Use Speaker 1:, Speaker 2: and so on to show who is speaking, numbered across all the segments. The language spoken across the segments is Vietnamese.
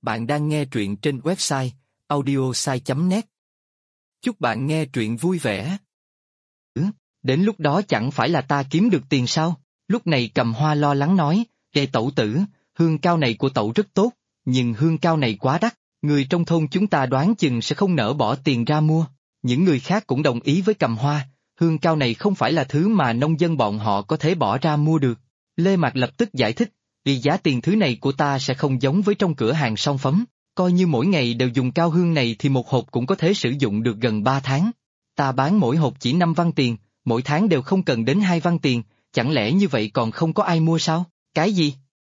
Speaker 1: Bạn đang nghe truyện trên website audiosai.net. Chúc bạn nghe truyện vui vẻ.
Speaker 2: Đến lúc đó chẳng phải là ta kiếm được tiền sao? Lúc này Cầm Hoa lo lắng nói, tẩu tử, hương cao này của tẩu rất tốt, nhưng hương cao này quá đắt, người trong thôn chúng ta đoán chừng sẽ không nỡ bỏ tiền ra mua. Những người khác cũng đồng ý với Cầm Hoa, hương cao này không phải là thứ mà nông dân bọn họ có thể bỏ ra mua được. Lê Mạc lập tức giải thích, vì giá tiền thứ này của ta sẽ không giống với trong cửa hàng son phấn, coi như mỗi ngày đều dùng cao hương này thì một hộp cũng có thể sử dụng được gần 3 tháng. Ta bán mỗi hộp chỉ 5 văn tiền, mỗi tháng đều không cần đến 2 văn tiền, chẳng lẽ như vậy còn không có ai mua sao? Cái gì?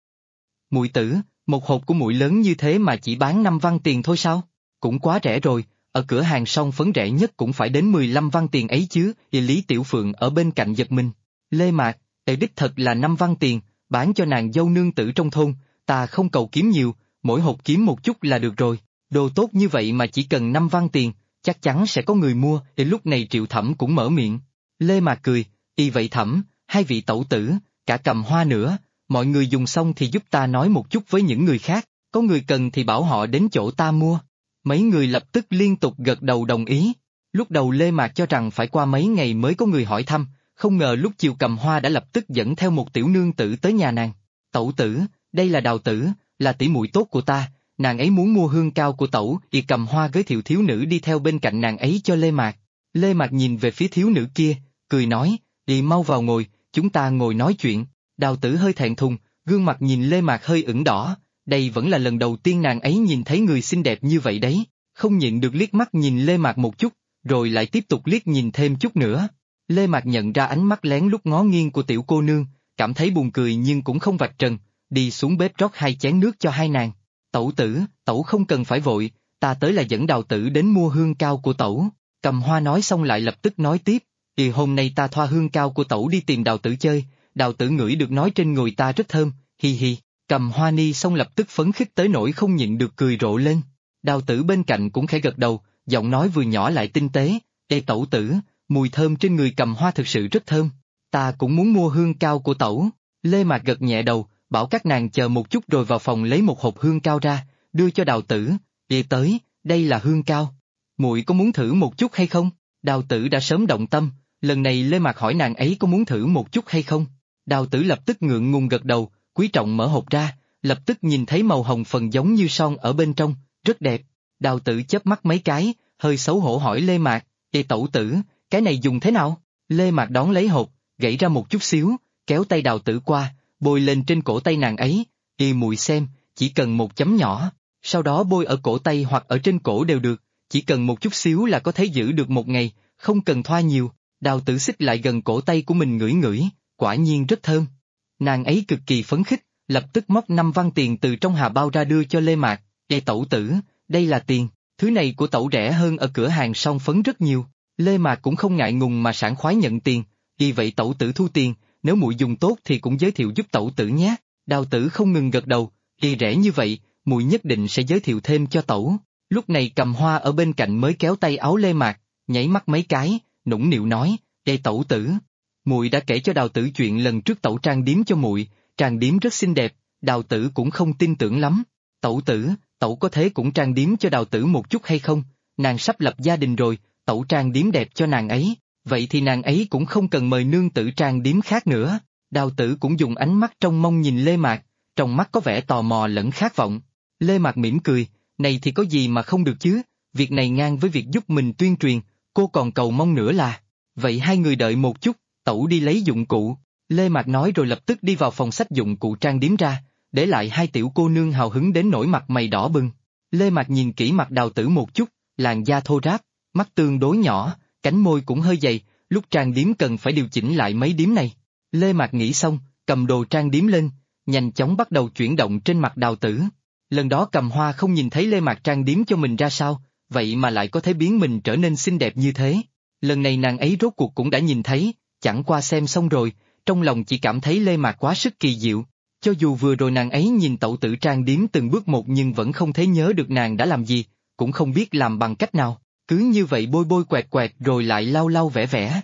Speaker 2: Muội tử, một hộp của muội lớn như thế mà chỉ bán 5 văn tiền thôi sao? Cũng quá rẻ rồi, ở cửa hàng son phấn rẻ nhất cũng phải đến 15 văn tiền ấy chứ. Lý Tiểu Phượng ở bên cạnh giật mình. Lê Mạc, đích thật là 5 văn tiền, bán cho nàng dâu nương tử trong thôn, ta không cầu kiếm nhiều, mỗi hộp kiếm một chút là được rồi. Đồ tốt như vậy mà chỉ cần 5 văn tiền, chắc chắn sẽ có người mua. Lúc này Triệu Thẩm cũng mở miệng. Lê Mạc cười, vậy Thẩm, hai vị tẩu tử, cả Cầm Hoa nữa, mọi người dùng xong thì giúp ta nói một chút với những người khác, có người cần thì bảo họ đến chỗ ta mua. Mấy người lập tức liên tục gật đầu đồng ý. Lúc đầu Lê Mạc cho rằng phải qua mấy ngày mới có người hỏi thăm, không ngờ lúc chiều Cầm Hoa đã lập tức dẫn theo một tiểu nương tử tới nhà nàng. Tẩu tử, đây là Đào tử, là tỷ muội tốt của ta, nàng ấy muốn mua hương cao của tẩu. Cầm Hoa giới thiệu thiếu nữ đi theo bên cạnh nàng ấy cho Lê Mạc. Lê Mạc nhìn về phía thiếu nữ kia, cười nói, mau vào ngồi, chúng ta ngồi nói chuyện. Đào tử hơi thẹn thùng, gương mặt nhìn Lê Mạc hơi ửng đỏ, đây vẫn là lần đầu tiên nàng ấy nhìn thấy người xinh đẹp như vậy đấy, không nhịn được liếc mắt nhìn Lê Mạc một chút, rồi lại tiếp tục liếc nhìn thêm chút nữa. Lê Mạc nhận ra ánh mắt lén lút ngó nghiêng của tiểu cô nương, cảm thấy buồn cười nhưng cũng không vạch trần, đi xuống bếp rót 2 chén nước cho hai nàng. Tẩu tử, tẩu không cần phải vội, ta tới là dẫn Đào tử đến mua hương cao của tẩu. Cầm Hoa nói xong lại lập tức nói tiếp, hôm nay ta thoa hương cao của tẩu đi tìm Đào tử chơi, Đào tử ngửi được nói trên người ta rất thơm, hi hi. Cầm Hoa ni xong lập tức phấn khích tới nỗi không nhịn được cười rộ lên. Đào tử bên cạnh cũng khẽ gật đầu, giọng nói vừa nhỏ lại tinh tế, tẩu tử, mùi thơm trên người Cầm Hoa thực sự rất thơm, ta cũng muốn mua hương cao của tẩu. Lê Mạc gật nhẹ đầu, bảo các nàng chờ một chút rồi vào phòng lấy một hộp hương cao ra, đưa cho Đào tử, tới, đây là hương cao. Muội có muốn thử một chút hay không? Đào tử đã sớm động tâm, lần này Lê Mạc hỏi nàng ấy có muốn thử một chút hay không? Đào tử lập tức ngượng ngùng gật đầu, quý trọng mở hộp ra, lập tức nhìn thấy màu hồng phần giống như son ở bên trong, rất đẹp. Đào tử chớp mắt mấy cái, hơi xấu hổ hỏi Lê Mạc, tẩu tử, cái này dùng thế nào? Lê Mạc đón lấy hộp, gãy ra một chút xíu, kéo tay Đào tử qua, bôi lên trên cổ tay nàng ấy, muội xem, chỉ cần một chấm nhỏ, sau đó bôi ở cổ tay hoặc ở trên cổ đều được, chỉ cần một chút xíu là có thể giữ được một ngày, không cần thoa nhiều. Đào tử xích lại gần cổ tay của mình ngửi ngửi, quả nhiên rất thơm. Nàng ấy cực kỳ phấn khích, lập tức móc 5 văn tiền từ trong hà bao ra đưa cho Lê Mạc, tẩu tử, đây là tiền, thứ này của tẩu rẻ hơn ở cửa hàng son phấn rất nhiều. Lê Mạc cũng không ngại ngùng mà sảng khoái nhận tiền, vậy tẩu tử thu tiền, nếu muội dùng tốt thì cũng giới thiệu giúp tẩu tử nhé. Đào tử không ngừng gật đầu, rẻ như vậy, muội nhất định sẽ giới thiệu thêm cho tẩu. Lúc này Cầm Hoa ở bên cạnh mới kéo tay áo Lê Mạc, nháy mắt mấy cái, nũng nịu nói, tẩu tử, muội đã kể cho Đào tử chuyện lần trước tẩu trang điểm cho muội, trang điểm rất xinh đẹp. Đào tử cũng không tin tưởng lắm. Tẩu tử, tẩu có thế cũng trang điểm cho Đào tử một chút hay không? Nàng sắp lập gia đình rồi, tẩu trang điểm đẹp cho nàng ấy, vậy thì nàng ấy cũng không cần mời nương tử trang điểm khác nữa. Đào tử cũng dùng ánh mắt trông mong nhìn Lê Mạc, trong mắt có vẻ tò mò lẫn khát vọng. Lê Mạc mỉm cười, này thì có gì mà không được chứ, việc này ngang với việc giúp mình tuyên truyền, cô còn cầu mong nữa là. Vậy hai người đợi một chút, tẩu đi lấy dụng cụ. Lê Mạc nói rồi lập tức đi vào phòng xách dụng cụ trang điểm ra, để lại hai tiểu cô nương hào hứng đến nỗi mặt mày đỏ bừng. Lê Mạc nhìn kỹ mặt Đào tử một chút, làn da thô ráp, mắt tương đối nhỏ, cánh môi cũng hơi dày, lúc trang điểm cần phải điều chỉnh lại mấy điểm này. Lê Mạc nghĩ xong, cầm đồ trang điểm lên, nhanh chóng bắt đầu chuyển động trên mặt Đào tử. Lần đó Cầm Hoa không nhìn thấy Lê Mạc trang điểm cho mình ra sao, vậy mà lại có thể biến mình trở nên xinh đẹp như thế. Lần này nàng ấy rốt cuộc cũng đã nhìn thấy, chẳng qua xem xong rồi, trong lòng chỉ cảm thấy Lê Mạc quá sức kỳ diệu. Cho dù vừa rồi nàng ấy nhìn tẩu tử trang điểm từng bước một nhưng vẫn không thể nhớ được nàng đã làm gì, cũng không biết làm bằng cách nào, cứ như vậy bôi bôi quẹt quẹt rồi lại lau lau vẽ vẽ.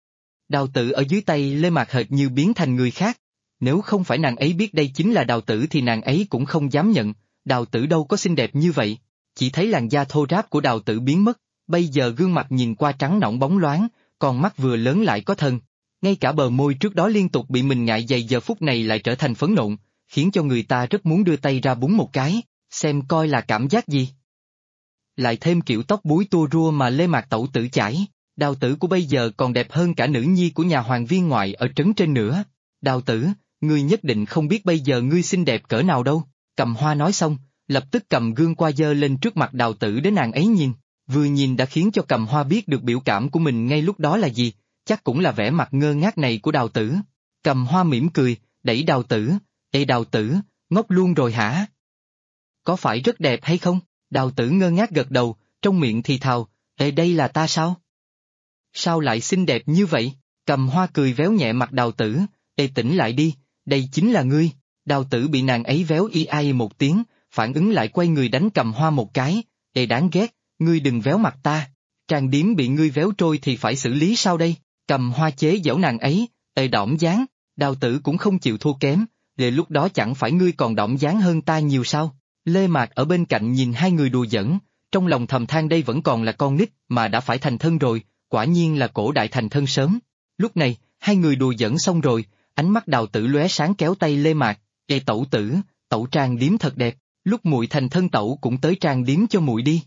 Speaker 2: Đào tử ở dưới tay Lê Mạc hệt như biến thành người khác. Nếu không phải nàng ấy biết đây chính là Đào tử thì nàng ấy cũng không dám nhận, Đào Tử đâu có xinh đẹp như vậy, chỉ thấy làn da thô ráp của Đào Tử biến mất, bây giờ gương mặt nhìn qua trắng nõn bóng loáng, con mắt vừa lớn lại có thần. Ngay cả bờ môi trước đó liên tục bị mình ngại dày giờ phút này lại trở thành phấn nộn, khiến cho người ta rất muốn đưa tay ra búng một cái, xem coi là cảm giác gì. Lại thêm kiểu tóc búi tua rua mà Lê Mạc tẩu tử chải, Đào Tử của bây giờ còn đẹp hơn cả nữ nhi của nhà hoàng viên ngoại ở trấn trên nữa. Đào Tử, ngươi nhất định không biết bây giờ ngươi xinh đẹp cỡ nào đâu. Cầm Hoa nói xong, lập tức cầm gương qua giơ lên trước mặt Đào Tử để nàng ấy nhìn, vừa nhìn đã khiến cho Cầm Hoa biết được biểu cảm của mình ngay lúc đó là gì, chắc cũng là vẻ mặt ngơ ngác này của Đào Tử. Cầm Hoa mỉm cười, đẩy Đào Tử, ê Đào Tử, ngốc luôn rồi hả? Có phải rất đẹp hay không? Đào Tử ngơ ngác gật đầu, trong miệng thì thào, ê đây là ta sao? Sao lại xinh đẹp như vậy? Cầm Hoa cười véo nhẹ mặt Đào Tử, ê tỉnh lại đi, đây chính là ngươi. Đào Tử bị nàng ấy véo y ai một tiếng, phản ứng lại quay người đánh Cầm Hoa một cái, ê đáng ghét, ngươi đừng véo mặt ta. Trang điểm bị ngươi véo trôi thì phải xử lý sao đây? Cầm Hoa chế giễu nàng ấy, ê đỏm dáng, Đào Tử cũng không chịu thua kém, để lúc đó chẳng phải ngươi còn đỏm dáng hơn ta nhiều sao? Lê Mạc ở bên cạnh nhìn hai người đùa giỡn, trong lòng thầm than đây vẫn còn là con nít mà đã phải thành thân rồi, quả nhiên là cổ đại thành thân sớm. Lúc này, hai người đùa giỡn xong rồi, ánh mắt Đào Tử lóe sáng kéo tay Lê Mạc, ê tẩu tử, tẩu trang điểm thật đẹp, lúc muội thành thân tẩu cũng tới trang điểm cho muội đi.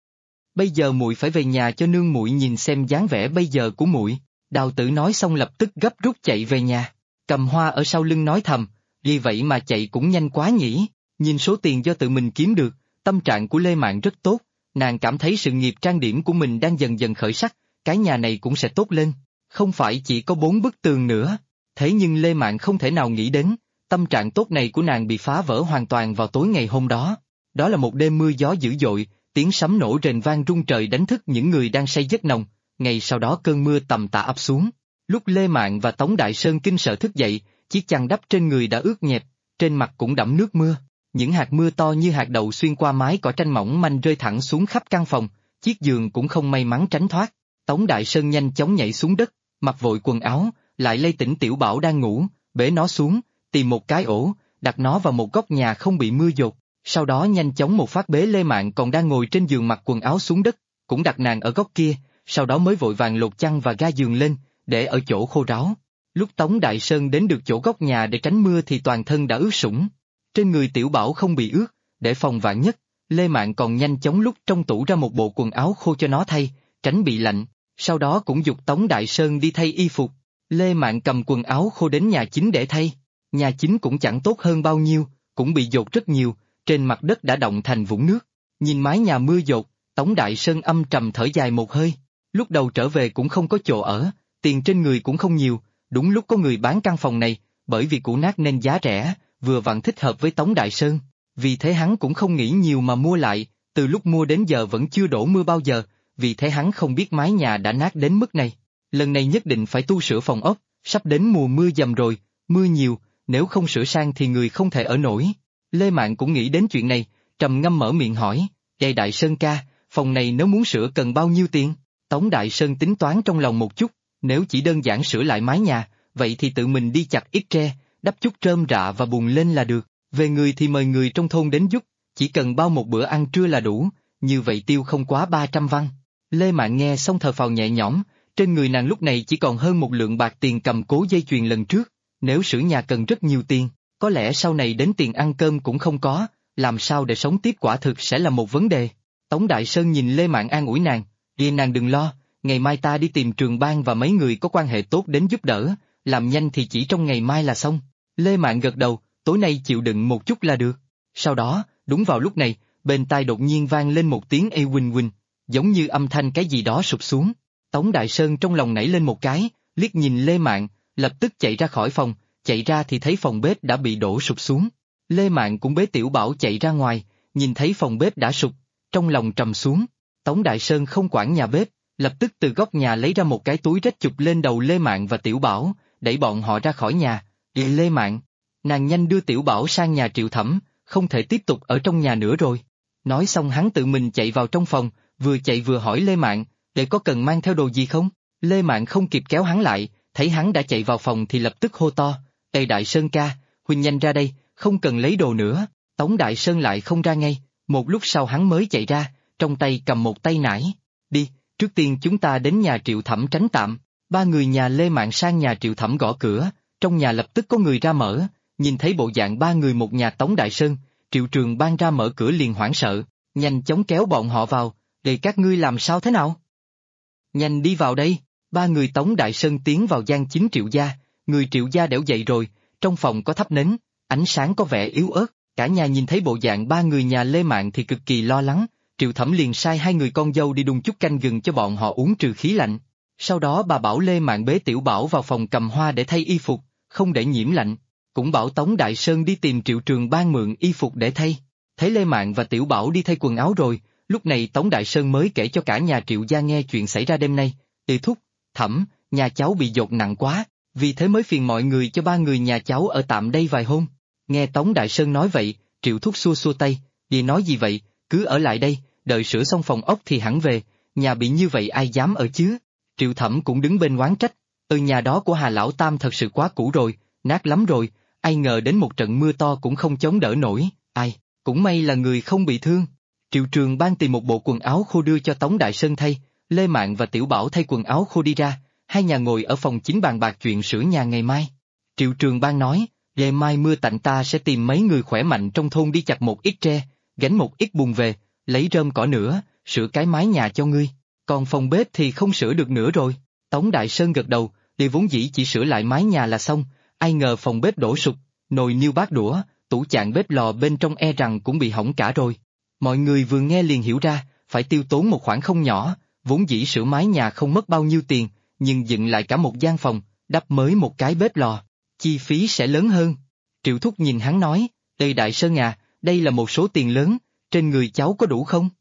Speaker 2: Bây giờ muội phải về nhà cho nương muội nhìn xem dáng vẻ bây giờ của muội. Đào Tử nói xong lập tức gấp rút chạy về nhà. Cầm Hoa ở sau lưng nói thầm, vì vậy mà chạy cũng nhanh quá nhỉ. Nhìn số tiền do tự mình kiếm được, tâm trạng của Lê Mạn rất tốt, nàng cảm thấy sự nghiệp trang điểm của mình đang dần dần khởi sắc, cái nhà này cũng sẽ tốt lên, không phải chỉ có 4 bức tường nữa. Thế nhưng Lê Mạn không thể nào nghĩ đến, tâm trạng tốt này của nàng bị phá vỡ hoàn toàn vào tối ngày hôm đó. Đó là một đêm mưa gió dữ dội, tiếng sấm nổ rền vang rung trời đánh thức những người đang say giấc nồng, ngày sau đó cơn mưa tầm tã ập xuống. Lúc Lê Mạn và Tống Đại Sơn kinh sợ thức dậy, chiếc chăn đắp trên người đã ướt nhẹp, trên mặt cũng đẫm nước mưa. Những hạt mưa to như hạt đậu xuyên qua mái cỏ tranh mỏng manh rơi thẳng xuống khắp căn phòng, chiếc giường cũng không may mắn tránh thoát. Tống Đại Sơn nhanh chóng nhảy xuống đất, mặc vội quần áo, lại lay tỉnh Tiểu Bảo đang ngủ, bế nó xuống, tìm một cái ổ, đặt nó vào một góc nhà không bị mưa dột, sau đó nhanh chóng một phát bế Lê Mạn còn đang ngồi trên giường mặc quần áo xuống đất, cũng đặt nàng ở góc kia, sau đó mới vội vàng lột chăn và ga giường lên, để ở chỗ khô ráo. Lúc Tống Đại Sơn đến được chỗ góc nhà để tránh mưa thì toàn thân đã ướt sũng. Trên người Tiểu Bảo không bị ướt, để phòng vạn nhất, Lê Mạn còn nhanh chóng lúc trong tủ ra một bộ quần áo khô cho nó thay, tránh bị lạnh, sau đó cũng giục Tống Đại Sơn đi thay y phục. Lê Mạn cầm quần áo khô đến nhà chính để thay, nhà chính cũng chẳng tốt hơn bao nhiêu, cũng bị dột rất nhiều, trên mặt đất đã động thành vũng nước. Nhìn mái nhà mưa dột, Tống Đại Sơn âm trầm thở dài một hơi, lúc đầu trở về cũng không có chỗ ở, tiền trên người cũng không nhiều, đúng lúc có người bán căn phòng này, bởi vì cũ nát nên giá rẻ, vừa vặn thích hợp với Tống Đại Sơn, vì thế hắn cũng không nghĩ nhiều mà mua lại, từ lúc mua đến giờ vẫn chưa đổ mưa bao giờ, vì thế hắn không biết mái nhà đã nát đến mức này. Lần này nhất định phải tu sửa phòng ốc, sắp đến mùa mưa dầm rồi, mưa nhiều, nếu không sửa sang thì người không thể ở nổi. Lê Mạn cũng nghĩ đến chuyện này, trầm ngâm mở miệng hỏi, Ê Đại Sơn ca, phòng này nếu muốn sửa cần bao nhiêu tiền? Tống Đại Sơn tính toán trong lòng một chút, nếu chỉ đơn giản sửa lại mái nhà, vậy thì tự mình đi chặt ít tre, đắp chút rơm rạ và bùn lên là được, về người thì mời người trong thôn đến giúp, chỉ cần bao một bữa ăn trưa là đủ, như vậy tiêu không quá 300 văn. Lê Mạn nghe xong thở phào nhẹ nhõm, trên người nàng lúc này chỉ còn hơn một lượng bạc tiền cầm cố dây chuyền lần trước, nếu sửa nhà cần rất nhiều tiền, có lẽ sau này đến tiền ăn cơm cũng không có, làm sao để sống tiếp quả thực sẽ là một vấn đề. Tống Đại Sơn nhìn Lê Mạn an ủi nàng, "Đi nàng đừng lo, ngày mai ta đi tìm Trường Ban và mấy người có quan hệ tốt đến giúp đỡ, làm nhanh thì chỉ trong ngày mai là xong." Lê Mạn gật đầu, tối nay chịu đựng một chút là được. Sau đó, đúng vào lúc này, bên tai đột nhiên vang lên một tiếng ê huỳnh huỳnh, giống như âm thanh cái gì đó sụp xuống. Tống Đại Sơn trong lòng nảy lên một cái, liếc nhìn Lê Mạn, lập tức chạy ra khỏi phòng, chạy ra thì thấy phòng bếp đã bị đổ sụp xuống. Lê Mạn cũng bế Tiểu Bảo chạy ra ngoài, nhìn thấy phòng bếp đã sụp, trong lòng trầm xuống. Tống Đại Sơn không quản nhà bếp, lập tức từ góc nhà lấy ra một cái túi rách chụp lên đầu Lê Mạn và Tiểu Bảo, đẩy bọn họ ra khỏi nhà. Lê Mạn, nàng nhanh đưa Tiểu Bảo sang nhà Triệu Thẩm, không thể tiếp tục ở trong nhà nữa rồi. Nói xong hắn tự mình chạy vào trong phòng, vừa chạy vừa hỏi Lê Mạn, để có cần mang theo đồ gì không? Lê Mạn không kịp kéo hắn lại, thấy hắn đã chạy vào phòng thì lập tức hô to, Ê Đại Sơn ca, huynh nhanh ra đây, không cần lấy đồ nữa, Tống Đại Sơn lại không ra ngay, một lúc sau hắn mới chạy ra, trong tay cầm một tay nải. Đi, trước tiên chúng ta đến nhà Triệu Thẩm tránh tạm. Ba người nhà Lê Mạn sang nhà Triệu Thẩm gõ cửa, trong nhà lập tức có người ra mở, nhìn thấy bộ dạng ba người một nhà Tống Đại Sơn, Triệu Trường Ban ra mở cửa liền hoảng sợ, nhanh chóng kéo bọn họ vào, để các ngươi làm sao thế nào? Nhanh đi vào đây, ba người Tống Đại Sơn tiến vào gian chính Triệu gia, người Triệu gia đẽo dậy rồi, trong phòng có thắp nến, ánh sáng có vẻ yếu ớt, cả nhà nhìn thấy bộ dạng ba người nhà Lê Mạn thì cực kỳ lo lắng, Triệu Thẩm liền sai hai người con dâu đi đun chút canh gừng cho bọn họ uống trừ khí lạnh. Sau đó bà bảo Lê Mạn bế Tiểu Bảo vào phòng cầm hoa để thay y phục, không để nhiễm lạnh, cũng bảo Tống Đại Sơn đi tìm Triệu Trường Ban mượn y phục để thay. Thấy Lê Mạn và Tiểu Bảo đi thay quần áo rồi, lúc này Tống Đại Sơn mới kể cho cả nhà Triệu gia nghe chuyện xảy ra đêm nay. Tề thúc, Thẩm, nhà cháu bị dột nặng quá, vì thế mới phiền mọi người cho ba người nhà cháu ở tạm đây vài hôm. Nghe Tống Đại Sơn nói vậy, Triệu thúc xua xua tay, dì nói gì vậy, cứ ở lại đây, đợi sửa xong phòng ốc thì hẳn về, nhà bị như vậy ai dám ở chứ. Triệu Thẩm cũng đứng bên oán trách, nhà đó của Hà Lão Tam thật sự quá cũ rồi, nát lắm rồi, ai ngờ đến một trận mưa to cũng không chống đỡ nổi, ai, cũng may là người không bị thương. Triệu Trường Ban tìm một bộ quần áo khô đưa cho Tống Đại Sơn thay, Lê Mạn và Tiểu Bảo thay quần áo khô đi ra, hai nhà ngồi ở phòng chính bàn bạc chuyện sửa nhà ngày mai. Triệu Trường Ban nói, ngày mai mưa tạnh ta sẽ tìm mấy người khỏe mạnh trong thôn đi chặt một ít tre, gánh một ít bùn về, lấy rơm cỏ nữa, sửa cái mái nhà cho ngươi. Còn phòng bếp thì không sửa được nữa rồi. Tống Đại Sơn gật đầu, thì vốn dĩ chỉ sửa lại mái nhà là xong, ai ngờ phòng bếp đổ sụp, nồi niêu bát đũa, tủ chạn bếp lò bên trong e rằng cũng bị hỏng cả rồi. Mọi người vừa nghe liền hiểu ra, phải tiêu tốn một khoản không nhỏ, vốn dĩ sửa mái nhà không mất bao nhiêu tiền, nhưng dựng lại cả một gian phòng, đắp mới một cái bếp lò, chi phí sẽ lớn hơn. Triệu thúc nhìn hắn nói, Ê Đại Sơn à, đây là một số tiền lớn, trên người cháu có đủ không?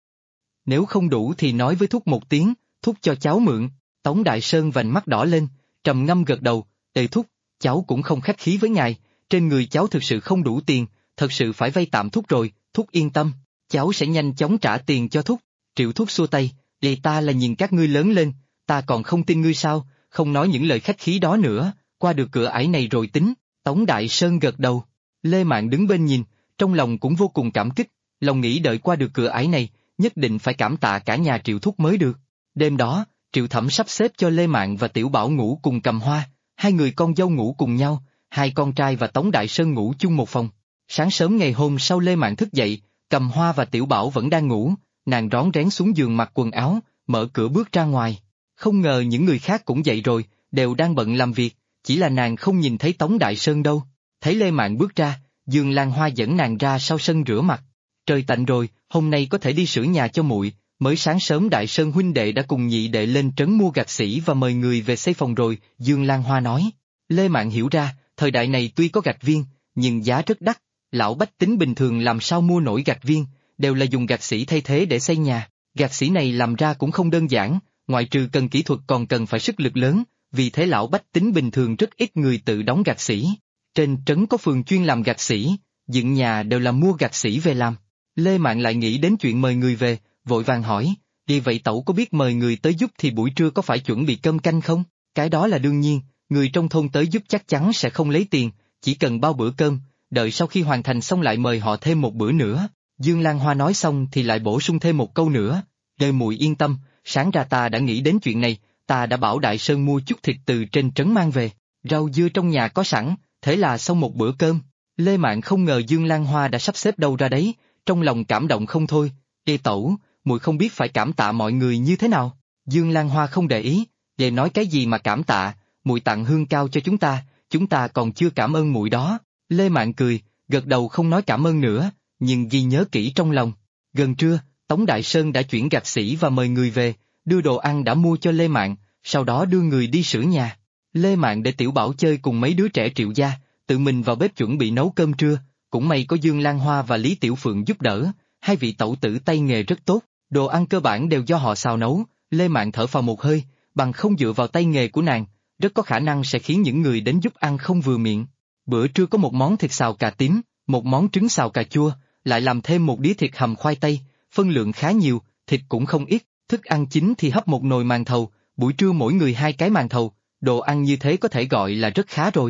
Speaker 2: Nếu không đủ thì nói với thúc một tiếng, thúc cho cháu mượn. Tống Đại Sơn vành mắt đỏ lên, trầm ngâm gật đầu, Ê thúc, cháu cũng không khách khí với ngài, trên người cháu thực sự không đủ tiền, thật sự phải vay tạm thúc rồi, thúc yên tâm, cháu sẽ nhanh chóng trả tiền cho thúc. Triệu thúc xua tay, Ê ta là nhìn các ngươi lớn lên, ta còn không tin ngươi sao, không nói những lời khách khí đó nữa, qua được cửa ải này rồi tính. Tống Đại Sơn gật đầu, Lê Mạn đứng bên nhìn, trong lòng cũng vô cùng cảm kích, lòng nghĩ đợi qua được cửa ải này, nhất định phải cảm tạ cả nhà Triệu thúc mới được. Đêm đó, Triệu Thẩm sắp xếp cho Lê Mạn và Tiểu Bảo ngủ cùng cầm hoa, hai người con dâu ngủ cùng nhau, hai con trai và Tống Đại Sơn ngủ chung một phòng. Sáng sớm ngày hôm sau Lê Mạn thức dậy, cầm hoa và Tiểu Bảo vẫn đang ngủ, nàng rón rén xuống giường mặc quần áo, mở cửa bước ra ngoài. Không ngờ những người khác cũng dậy rồi, đều đang bận làm việc, chỉ là nàng không nhìn thấy Tống Đại Sơn đâu. Thấy Lê Mạn bước ra, Dương Lan Hoa dẫn nàng ra sau sân rửa mặt. Trời tạnh rồi, hôm nay có thể đi sửa nhà cho muội. Mới sáng sớm Đại Sơn huynh đệ đã cùng nhị đệ lên trấn mua gạch xỉ và mời người về xây phòng rồi, Dương Lan Hoa nói. Lê Mạn hiểu ra, thời đại này tuy có gạch viên, nhưng giá rất đắt, lão bách tính bình thường làm sao mua nổi gạch viên, đều là dùng gạch xỉ thay thế để xây nhà. Gạch xỉ này làm ra cũng không đơn giản, ngoại trừ cần kỹ thuật còn cần phải sức lực lớn, vì thế lão bách tính bình thường rất ít người tự đóng gạch xỉ. Trên trấn có phường chuyên làm gạch xỉ, dựng nhà đều là mua gạch xỉ về làm. Lê Mạn lại nghĩ đến chuyện mời người về, vội vàng hỏi, đi vậy tẩu có biết mời người tới giúp thì buổi trưa có phải chuẩn bị cơm canh không? Cái đó là đương nhiên, người trong thôn tới giúp chắc chắn sẽ không lấy tiền, chỉ cần bao bữa cơm, đợi sau khi hoàn thành xong lại mời họ thêm một bữa nữa. Dương Lan Hoa nói xong thì lại bổ sung thêm một câu nữa, Đời muội yên tâm, sáng ra ta đã nghĩ đến chuyện này, ta đã bảo Đại Sơn mua chút thịt từ trên trấn mang về, rau dưa trong nhà có sẵn, thế là xong một bữa cơm. Lê Mạn không ngờ Dương Lan Hoa đã sắp xếp đâu ra đấy, trong lòng cảm động không thôi. Ê tẩu, muội không biết phải cảm tạ mọi người như thế nào. Dương Lan Hoa không để ý, về nói cái gì mà cảm tạ, muội tặng hương cao cho chúng ta còn chưa cảm ơn muội đó. Lê Mạn cười, gật đầu không nói cảm ơn nữa, nhưng ghi nhớ kỹ trong lòng. Gần trưa, Tống Đại Sơn đã chuyển gạch xỉ và mời người về, đưa đồ ăn đã mua cho Lê Mạn, sau đó đưa người đi sửa nhà. Lê Mạn để Tiểu Bảo chơi cùng mấy đứa trẻ Triệu gia, tự mình vào bếp chuẩn bị nấu cơm trưa, cũng may có Dương Lan Hoa và Lý Tiểu Phượng giúp đỡ, hai vị tẩu tử tay nghề rất tốt, đồ ăn cơ bản đều do họ xào nấu. Lê Mạn thở phào một hơi, bằng không dựa vào tay nghề của nàng, rất có khả năng sẽ khiến những người đến giúp ăn không vừa miệng. Bữa trưa có một món thịt xào cà tím, một món trứng xào cà chua, lại làm thêm một đĩa thịt hầm khoai tây, phân lượng khá nhiều, thịt cũng không ít, thức ăn chính thì hấp một nồi màn thầu, buổi trưa mỗi người 2 cái màn thầu, đồ ăn như thế có thể gọi là rất khá rồi.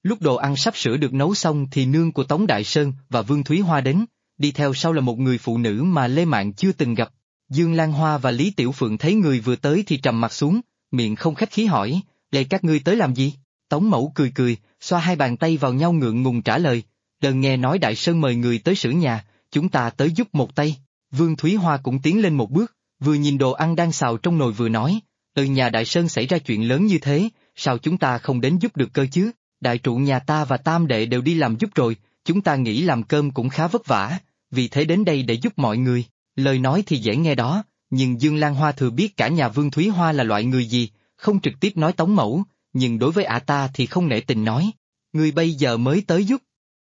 Speaker 2: Lúc đồ ăn sắp sửa được nấu xong thì nương của Tống Đại Sơn và Vương Thúy Hoa đến, đi theo sau là một người phụ nữ mà Lê Mạn chưa từng gặp. Dương Lan Hoa và Lý Tiểu Phượng thấy người vừa tới thì trầm mặt xuống, miệng không khách khí hỏi, "Lê các ngươi tới làm gì?" Tống Mẫu cười cười, xoa hai bàn tay vào nhau ngượng ngùng trả lời, "Đợt nghe nói Đại Sơn mời người tới sửa nhà, chúng ta tới giúp một tay." Vương Thúy Hoa cũng tiến lên một bước, vừa nhìn đồ ăn đang xào trong nồi vừa nói, Nhà Đại Sơn xảy ra chuyện lớn như thế, sao chúng ta không đến giúp được cơ chứ? Đại trụ nhà ta và tam đệ đều đi làm giúp rồi, chúng ta nghĩ làm cơm cũng khá vất vả, vì thế đến đây để giúp mọi người." Lời nói thì dễ nghe đó, nhưng Dương Lan Hoa thừa biết cả nhà Vương Thúy Hoa là loại người gì, không trực tiếp nói Tống Mẫu, nhưng đối với ả ta thì không nể tình nói, "Ngươi bây giờ mới tới giúp.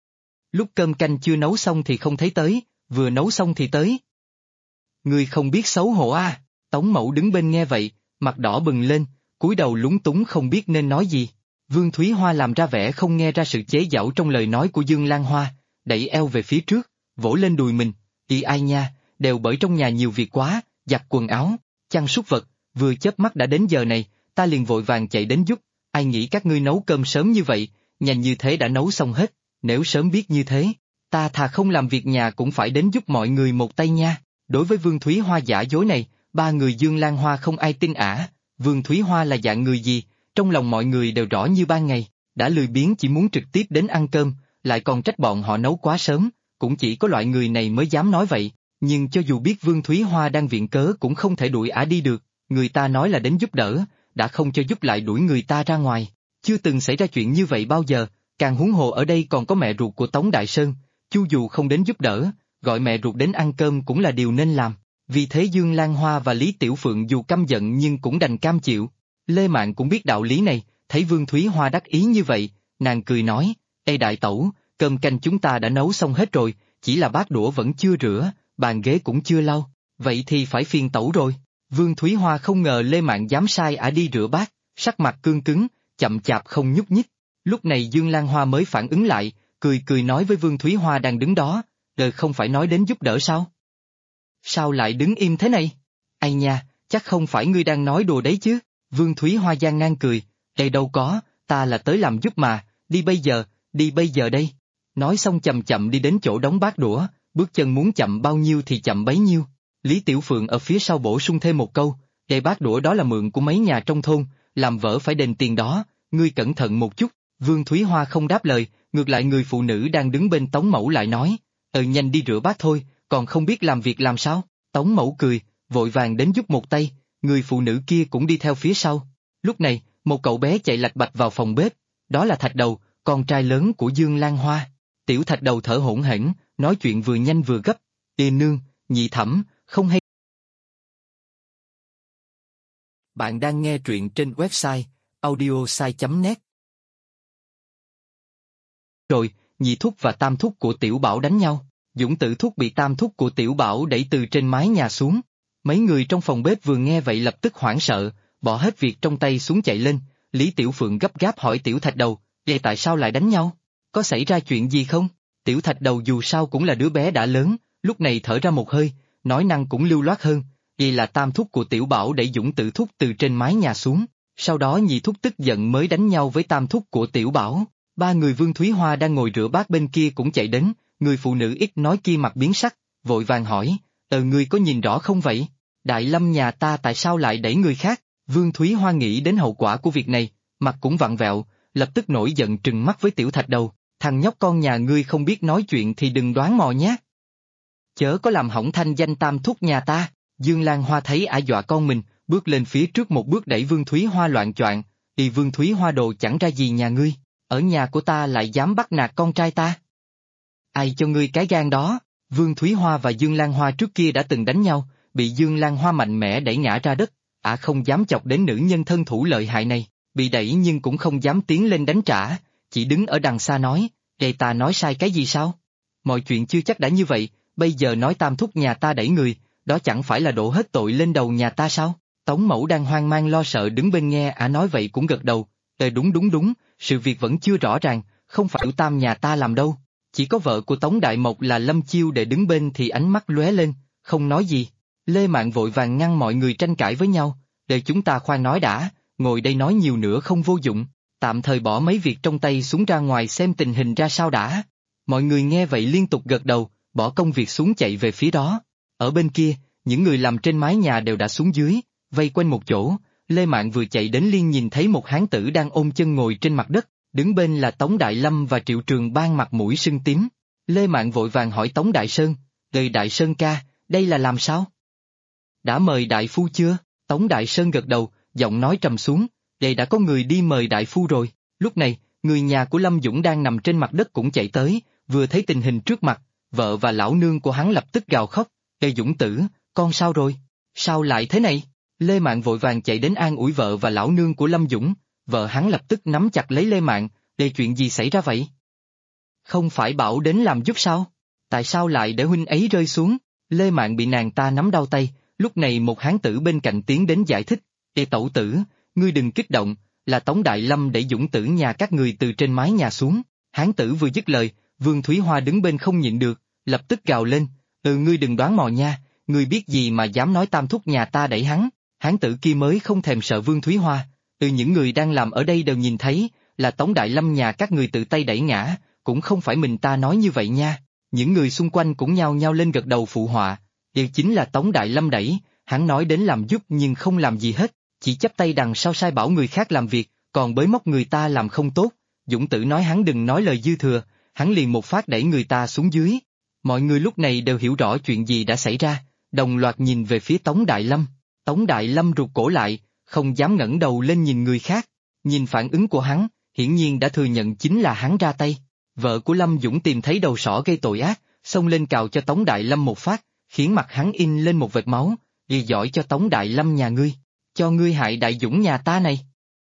Speaker 2: Lúc cơm canh chưa nấu xong thì không thấy tới, vừa nấu xong thì tới. Ngươi không biết xấu hổ à?" Tống Mẫu đứng bên nghe vậy, mặt đỏ bừng lên, cúi đầu lúng túng không biết nên nói gì. Vương Thúy Hoa làm ra vẻ không nghe ra sự chế giễu trong lời nói của Dương Lan Hoa, đẩy eo về phía trước, vỗ lên đùi mình, "Đi ai nha, đều bởi trong nhà nhiều việc quá, giặt quần áo, chăn súc vật, vừa chớp mắt đã đến giờ này, ta liền vội vàng chạy đến giúp, ai nghĩ các ngươi nấu cơm sớm như vậy, nhanh như thế đã nấu xong hết, nếu sớm biết như thế, ta thà không làm việc nhà cũng phải đến giúp mọi người một tay nha." Đối với Vương Thúy Hoa giả dối này, ba người Dương Lan Hoa không ai tin ả. Vương Thúy Hoa là dạng người gì, trong lòng mọi người đều rõ như ban ngày, đã lười biếng chỉ muốn trực tiếp đến ăn cơm, lại còn trách bọn họ nấu quá sớm, cũng chỉ có loại người này mới dám nói vậy, nhưng cho dù biết Vương Thúy Hoa đang viện cớ cũng không thể đuổi ả đi được, người ta nói là đến giúp đỡ, đã không cho giúp lại đuổi người ta ra ngoài, chưa từng xảy ra chuyện như vậy bao giờ, càng huống hồ ở đây còn có mẹ ruột của Tống Đại Sơn, chu dù không đến giúp đỡ, gọi mẹ ruột đến ăn cơm cũng là điều nên làm. Vì thế Dương Lan Hoa và Lý Tiểu Phượng dù căm giận nhưng cũng đành cam chịu. Lê Mạn cũng biết đạo lý này, thấy Vương Thúy Hoa đắc ý như vậy, nàng cười nói, "Ê đại tẩu, cơm canh chúng ta đã nấu xong hết rồi, chỉ là bát đũa vẫn chưa rửa, bàn ghế cũng chưa lau, vậy thì phải phiền tẩu rồi." Vương Thúy Hoa không ngờ Lê Mạn dám sai ả đi rửa bát, sắc mặt cương cứng, chậm chạp không nhúc nhích. Lúc này Dương Lan Hoa mới phản ứng lại, cười cười nói với Vương Thúy Hoa đang đứng đó, "Đời không phải nói đến giúp đỡ sao? Sao lại đứng im thế này?" "Ai nha, chắc không phải ngươi đang nói đùa đấy chứ?" Vương Thúy Hoa gian nan cười, "Đây đâu có, ta là tới làm giúp mà, đi bây giờ đây." Nói xong chậm chậm đi đến chỗ đóng bát đũa, bước chân muốn chậm bao nhiêu thì chậm bấy nhiêu. Lý Tiểu Phượng ở phía sau bổ sung thêm một câu, "Đây bát đũa đó là mượn của mấy nhà trong thôn, làm vỡ phải đền tiền đó, ngươi cẩn thận một chút." Vương Thúy Hoa không đáp lời, ngược lại người phụ nữ đang đứng bên Tống Mẫu lại nói, Nhanh đi rửa bát thôi, còn không biết làm việc làm sao?" Tống Mẫu cười, vội vàng đến giúp một tay, người phụ nữ kia cũng đi theo phía sau. Lúc này, một cậu bé chạy lạch bạch vào phòng bếp, đó là Thạch Đầu, con trai lớn của Dương Lan Hoa. Tiểu Thạch Đầu thở hổn hển, nói chuyện vừa nhanh vừa gấp, "Ê nương, nhị thẩm, không hay."
Speaker 1: Bạn đang nghe truyện trên website audiosai.net.
Speaker 2: Rồi, nhị thúc và tam thúc của Tiểu Bảo đánh nhau, Dũng Tử thúc bị tam thúc của Tiểu Bảo đẩy từ trên mái nhà xuống. Mấy người trong phòng bếp vừa nghe vậy lập tức hoảng sợ, bỏ hết việc trong tay xuống chạy lên. Lý Tiểu Phượng gấp gáp hỏi Tiểu Thạch Đầu, "Vậy tại sao lại đánh nhau? Có xảy ra chuyện gì không?" Tiểu Thạch Đầu dù sao cũng là đứa bé đã lớn, lúc này thở ra một hơi, nói năng cũng lưu loát hơn, "Vậy là tam thúc của Tiểu Bảo đẩy Dũng Tử thúc từ trên mái nhà xuống, sau đó nhị thúc tức giận mới đánh nhau với tam thúc của Tiểu Bảo." Ba người Vương Thúy Hoa đang ngồi rửa bát bên kia cũng chạy đến, người phụ nữ ít nói kia mặt biến sắc, vội vàng hỏi, "Ngươi có nhìn rõ không vậy? Đại Lâm nhà ta tại sao lại đẩy người khác?" Vương Thúy Hoa nghĩ đến hậu quả của việc này, mặt cũng vặn vẹo, lập tức nổi giận trừng mắt với Tiểu Thạch Đầu, "Thằng nhóc con nhà ngươi không biết nói chuyện thì đừng đoán mò nhé. Chớ có làm hỏng thanh danh tam thúc nhà ta." Dương Lan Hoa thấy ả dọa con mình, bước lên phía trước một bước đẩy Vương Thúy Hoa loạng choạng, Vương Thúy Hoa đồ chẳng ra gì nhà ngươi, ở nhà của ta lại dám bắt nạt con trai ta. Ai cho ngươi cái gan đó?" Vương Thúy Hoa và Dương Lan Hoa trước kia đã từng đánh nhau, bị Dương Lan Hoa mạnh mẽ đẩy ngã ra đất, ả không dám chọc đến nữ nhân thân thủ lợi hại này, bị đẩy nhưng cũng không dám tiến lên đánh trả, chỉ đứng ở đằng xa nói, ta nói sai cái gì sao? Mọi chuyện chưa chắc đã như vậy, bây giờ nói tam thúc nhà ta đẩy người, đó chẳng phải là đổ hết tội lên đầu nhà ta sao?" Tống Mẫu đang hoang mang lo sợ đứng bên nghe ả nói vậy cũng gật đầu, đúng, sự việc vẫn chưa rõ ràng, không phải tam nhà ta làm đâu." Chỉ có vợ của Tống Đại Mộc là Lâm Chiêu để đứng bên thì ánh mắt lóe lên, không nói gì. Lê Mạn vội vàng ngăn mọi người tranh cãi với nhau, "Để chúng ta khoan nói đã, ngồi đây nói nhiều nữa không vô dụng, tạm thời bỏ mấy việc trong tay xuống ra ngoài xem tình hình ra sao đã. Mọi người nghe vậy liên tục gật đầu, bỏ công việc xuống chạy về phía đó. Ở bên kia, những người làm trên mái nhà đều đã xuống dưới, vây quanh một chỗ. Lê Mạn vừa chạy đến liền nhìn thấy một hán tử đang ôm chân ngồi trên mặt đất, đứng bên là Tống Đại Lâm và Triệu Trường Bang mặt mũi sưng tím. Lê Mạn vội vàng hỏi Tống Đại Sơn, "Gầy Đại Sơn ca, đây là làm sao? Đã mời đại phu chưa?" Tống Đại Sơn gật đầu, giọng nói trầm xuống, "Đây đã có người đi mời đại phu rồi." Lúc này, người nhà của Lâm Dũng đang nằm trên mặt đất cũng chạy tới, vừa thấy tình hình trước mặt, vợ và lão nương của hắn lập tức gào khóc, "Ê Dũng tử, con sao rồi? Sao lại thế này?" Lê Mạn vội vàng chạy đến an ủi vợ và lão nương của Lâm Dũng, vợ hắn lập tức nắm chặt lấy Lê Mạn, "Đây chuyện gì xảy ra vậy? Không phải bảo đến làm giúp sao? Tại sao lại để huynh ấy rơi xuống?" Lê Mạn bị nàng ta nắm đau tay, lúc này một hán tử bên cạnh tiến đến giải thích, "Ê tẩu tử, ngươi đừng kích động, là Tống Đại Lâm để Dũng tử nhà các người từ trên mái nhà xuống." Hán tử vừa dứt lời, Vương Thúy Hoa đứng bên không nhịn được, lập tức gào lên, Ngươi đừng đoán mò nha, ngươi biết gì mà dám nói tam thúc nhà ta đẩy hắn." Hán tử kia mới không thèm sợ Vương Thúy Hoa, những người đang làm ở đây đều nhìn thấy, là Tống Đại Lâm nhà các người tự tay đẩy ngã, cũng không phải mình ta nói như vậy nha." Những người xung quanh cũng nhao nhao lên gật đầu phụ họa, chính là Tống Đại Lâm đẩy, hắn nói đến làm giúp nhưng không làm gì hết, chỉ chắp tay đằng sau sai bảo người khác làm việc, còn bới móc người ta làm không tốt. Dũng tử nói hắn đừng nói lời dư thừa, hắn liền một phát đẩy người ta xuống dưới. Mọi người lúc này đều hiểu rõ chuyện gì đã xảy ra, đồng loạt nhìn về phía Tống Đại Lâm. Tống Đại Lâm rụt cổ lại, không dám ngẩng đầu lên nhìn người khác. Nhìn phản ứng của hắn, hiển nhiên đã thừa nhận chính là hắn ra tay. Vợ của Lâm Dũng tìm thấy đầu sỏ gây tội ác, xông lên cào cho Tống Đại Lâm một phát, khiến mặt hắn in lên một vệt máu. "Ghi giỏi cho Tống Đại Lâm nhà ngươi, cho ngươi hại Đại Dũng nhà ta này.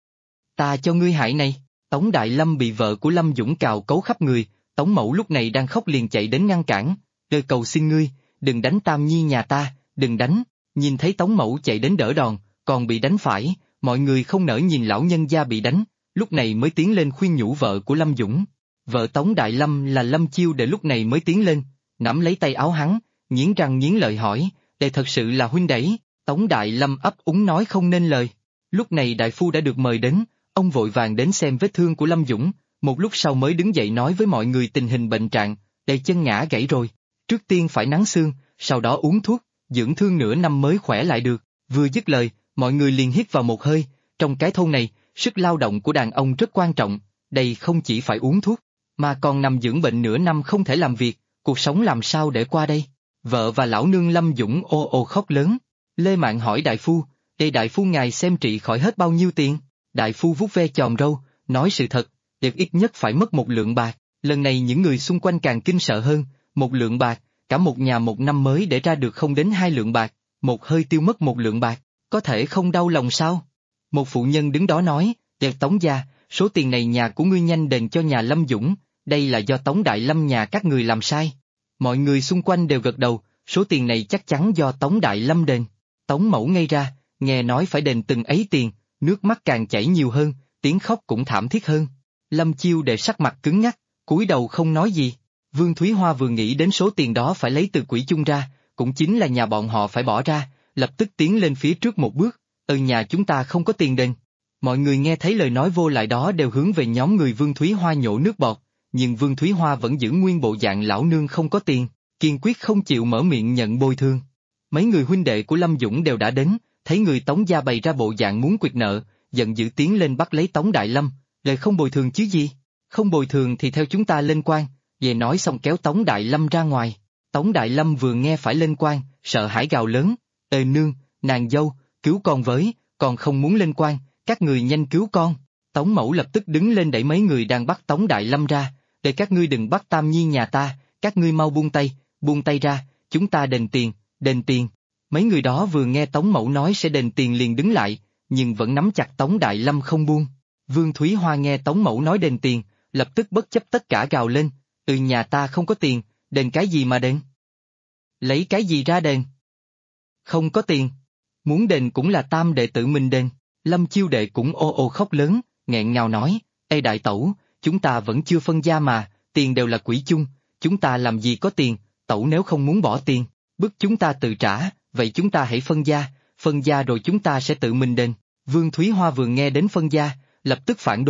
Speaker 2: Ta cho ngươi hại này." Tống Đại Lâm bị vợ của Lâm Dũng cào cấu khắp người, Tống Mẫu lúc này đang khóc liền chạy đến ngăn cản, "Cầu xin ngươi, đừng đánh Tam Nhi nhà ta, đừng đánh." Nhìn thấy Tống Mẫu chạy đến đỡ đòn, còn bị đánh phải, mọi người không nỡ nhìn lão nhân gia bị đánh, lúc này mới tiến lên khuyên nhủ vợ của Lâm Dũng. Vợ Tống Đại Lâm là Lâm Chiêu Đệ lúc này mới tiến lên, nắm lấy tay áo hắn, nghiến răng nghiến lợi hỏi, "Đệ thật sự là huynh đẩy?" Tống Đại Lâm ấp úng nói không nên lời. Lúc này đại phu đã được mời đến, ông vội vàng đến xem vết thương của Lâm Dũng, một lúc sau mới đứng dậy nói với mọi người tình hình bệnh trạng, "Đệ chân ngã gãy rồi, trước tiên phải nắn xương, sau đó uống thuốc, dưỡng thương nửa năm mới khỏe lại được." Vừa dứt lời, mọi người liền hít vào một hơi, trong cái thôn này, sức lao động của đàn ông rất quan trọng, đây không chỉ phải uống thuốc, mà còn nằm dưỡng bệnh nửa năm không thể làm việc, cuộc sống làm sao để qua đây? Vợ và lão nương Lâm Dũng ồ ồ khóc lớn. Lê Mạn hỏi đại phu, "Đây đại phu ngài xem trị khỏi hết bao nhiêu tiền?" Đại phu vuốt ve chòm râu, nói sự thật, ít nhất phải mất 1 lượng bạc. Lần này những người xung quanh càng kinh sợ hơn, 1 lượng bạc, cả một nhà một năm mới để ra được không đến 2 lượng bạc, một hơi tiêu mất 1 lượng bạc, có thể không đau lòng sao? Một phụ nhân đứng đó nói, Tống gia, số tiền này nhà của ngươi nhanh đền cho nhà Lâm Dũng, đây là do Tống Đại Lâm nhà các người làm sai. Mọi người xung quanh đều gật đầu, số tiền này chắc chắn do Tống Đại Lâm đền. Tống Mẫu ngây ra, nghe nói phải đền từng ấy tiền, nước mắt càng chảy nhiều hơn, tiếng khóc cũng thảm thiết hơn. Lâm Chiêu Đệ sắc mặt cứng ngắc, cúi đầu không nói gì. Vương Thúy Hoa vừa nghĩ đến số tiền đó phải lấy từ quỹ chung ra, cũng chính là nhà bọn họ phải bỏ ra, lập tức tiến lên phía trước một bước, nhà chúng ta không có tiền đền." Mọi người nghe thấy lời nói vô lại đó đều hướng về nhóm người Vương Thúy Hoa nhổ nước bọt, nhưng Vương Thúy Hoa vẫn giữ nguyên bộ dạng lão nương không có tiền, kiên quyết không chịu mở miệng nhận bồi thường. Mấy người huynh đệ của Lâm Dũng đều đã đến, thấy người Tống gia bày ra bộ dạng muốn quyệt nợ, giận dữ tiến lên bắt lấy Tống Đại Lâm, "Lời không bồi thường chứ gì? Không bồi thường thì theo chúng ta lên quan." Về nói xong kéo Tống Đại Lâm ra ngoài. Tống Đại Lâm vừa nghe phải lên quan, sợ hãi gào lớn, Nương, nàng dâu, cứu con với, con không muốn lên quan, các người nhanh cứu con." Tống Mẫu lập tức đứng lên đẩy mấy người đang bắt Tống Đại Lâm ra, "Để các ngươi đừng bắt Tam Nhi nhà ta, các ngươi mau buông tay ra, chúng ta đền tiền." Mấy người đó vừa nghe Tống Mẫu nói sẽ đền tiền liền đứng lại, nhưng vẫn nắm chặt Tống Đại Lâm không buông. Vương Thúy Hoa nghe Tống Mẫu nói đền tiền, lập tức bất chấp tất cả gào lên, nhà ta không có tiền, đền cái gì mà đền? Lấy cái gì ra đền? Không có tiền. Muốn đền cũng là Tam đệ tự mình đền." Lâm Chiêu Đệ cũng ồ ồ khóc lớn, nghẹn ngào nói, "Ê đại tẩu, chúng ta vẫn chưa phân gia mà, tiền đều là quỹ chung, chúng ta làm gì có tiền, tẩu nếu không muốn bỏ tiền, bức chúng ta tự trả, vậy chúng ta hãy phân gia rồi chúng ta sẽ tự mình đền." Vương Thúy Hoa vừa nghe đến phân gia, lập tức phản đối,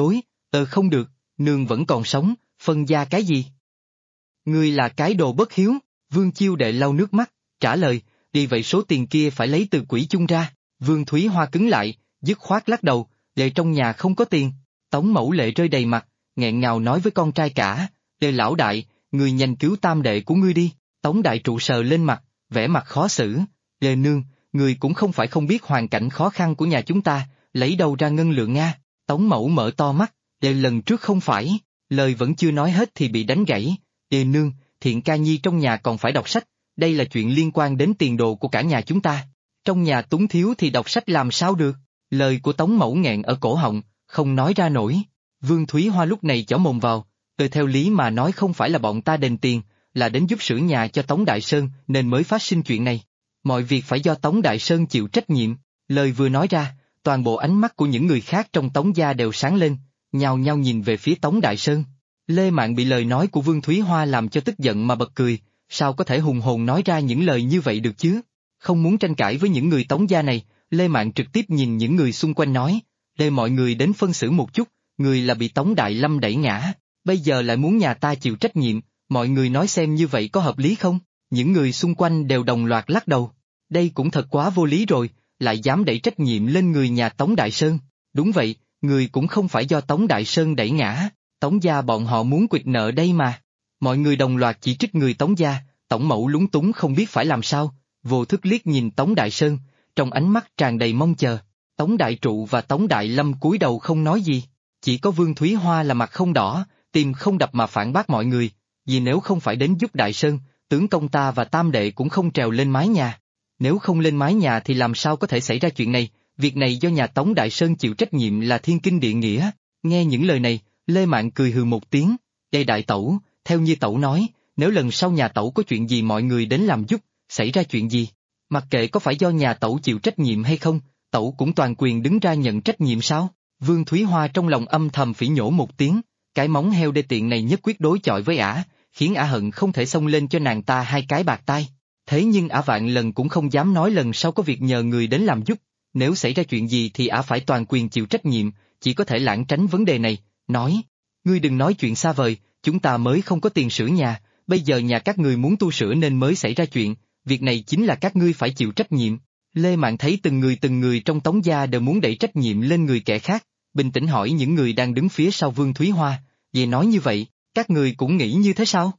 Speaker 2: Không được, nương vẫn còn sống, phân gia cái gì? Ngươi là cái đồ bất hiếu, Vương Chiêu Đệ lau nước mắt, trả lời, đi vậy số tiền kia phải lấy từ quỹ chung ra, Vương Thúy Hoa cứng lại, dứt khoát lắc đầu, Lệ trong nhà không có tiền, Tống Mẫu Lệ rơi đầy mặt, nghẹn ngào nói với con trai cả, Lệ lão đại, người nhanh cứu tam đệ của ngươi đi, Tống đại trụ sờ lên mặt, vẻ mặt khó xử, Lệ nương, người cũng không phải không biết hoàn cảnh khó khăn của nhà chúng ta, lấy đâu ra ngân lượng Nga, Tống Mẫu mở to mắt, Lệ lần trước không phải, lời vẫn chưa nói hết thì bị đánh gãy, Lệ nương, Thiện Ca Nhi trong nhà còn phải đọc sách, đây là chuyện liên quan đến tiền đồ của cả nhà chúng ta, trong nhà túng thiếu thì đọc sách làm sao được, lời của Tống Mẫu nghẹn ở cổ họng, không nói ra nổi, Vương Thúy Hoa lúc này chỏ mồm vào, theo lý mà nói không phải là bọn ta đền tiền, là đến giúp sửa nhà cho Tống Đại Sơn nên mới phát sinh chuyện này. Mọi việc phải do Tống Đại Sơn chịu trách nhiệm, lời vừa nói ra, toàn bộ ánh mắt của những người khác trong Tống gia đều sáng lên, nhao nhao nhìn về phía Tống Đại Sơn. Lê Mạn bị lời nói của Vương Thúy Hoa làm cho tức giận mà bật cười, sao có thể hùng hồn nói ra những lời như vậy được chứ? Không muốn tranh cãi với những người Tống gia này, Lê Mạn trực tiếp nhìn những người xung quanh nói, để mọi người đến phân xử một chút, người là bị Tống Đại Lâm đẩy ngã, bây giờ lại muốn nhà ta chịu trách nhiệm, mọi người nói xem như vậy có hợp lý không? Những người xung quanh đều đồng loạt lắc đầu. Đây cũng thật quá vô lý rồi, lại dám đẩy trách nhiệm lên người nhà Tống Đại Sơn. Đúng vậy, người cũng không phải do Tống Đại Sơn đẩy ngã, Tống gia bọn họ muốn quỵt nợ đây mà. Mọi người đồng loạt chỉ trích người Tống gia, Tống Mẫu lúng túng không biết phải làm sao, vô thức liếc nhìn Tống Đại Sơn, trong ánh mắt tràn đầy mong chờ. Tống Đại Trụ và Tống Đại Lâm cúi đầu không nói gì, chỉ có Vương Thúy Hoa là mặt không đỏ, tim không đập mà phản bác mọi người, vì nếu không phải đến giúp Đại Sơn, tướng công ta và tam đệ cũng không trèo lên mái nhà. Nếu không lên mái nhà thì làm sao có thể xảy ra chuyện này, việc này do nhà Tống Đại Sơn chịu trách nhiệm là thiên kinh địa nghĩa. Nghe những lời này, Lê Mạn cười hừ một tiếng, đây đại tẩu, theo như tẩu nói, nếu lần sau nhà tẩu có chuyện gì mọi người đến làm giúp, xảy ra chuyện gì, mặc kệ có phải do nhà tẩu chịu trách nhiệm hay không, tẩu cũng toàn quyền đứng ra nhận trách nhiệm sao? Vương Thúy Hoa trong lòng âm thầm phỉ nhổ một tiếng, cái móng heo đê tiện này nhất quyết đối chọi với ả, khiến ả hận không thể xông lên cho nàng ta hai cái bạc tai. Thế nhưng ả vạn lần cũng không dám nói lần sau có việc nhờ người đến làm giúp, nếu xảy ra chuyện gì thì ả phải toàn quyền chịu trách nhiệm, chỉ có thể lảng tránh vấn đề này, nói, ngươi đừng nói chuyện xa vời, chúng ta mới không có tiền sửa nhà, bây giờ nhà các ngươi muốn tu sửa nên mới xảy ra chuyện, việc này chính là các ngươi phải chịu trách nhiệm. Lê Mạn thấy từng người trong Tống gia đều muốn đẩy trách nhiệm lên người kẻ khác, bình tĩnh hỏi những người đang đứng phía sau Vương Thúy Hoa, về nói như vậy, các người cũng nghĩ như thế sao?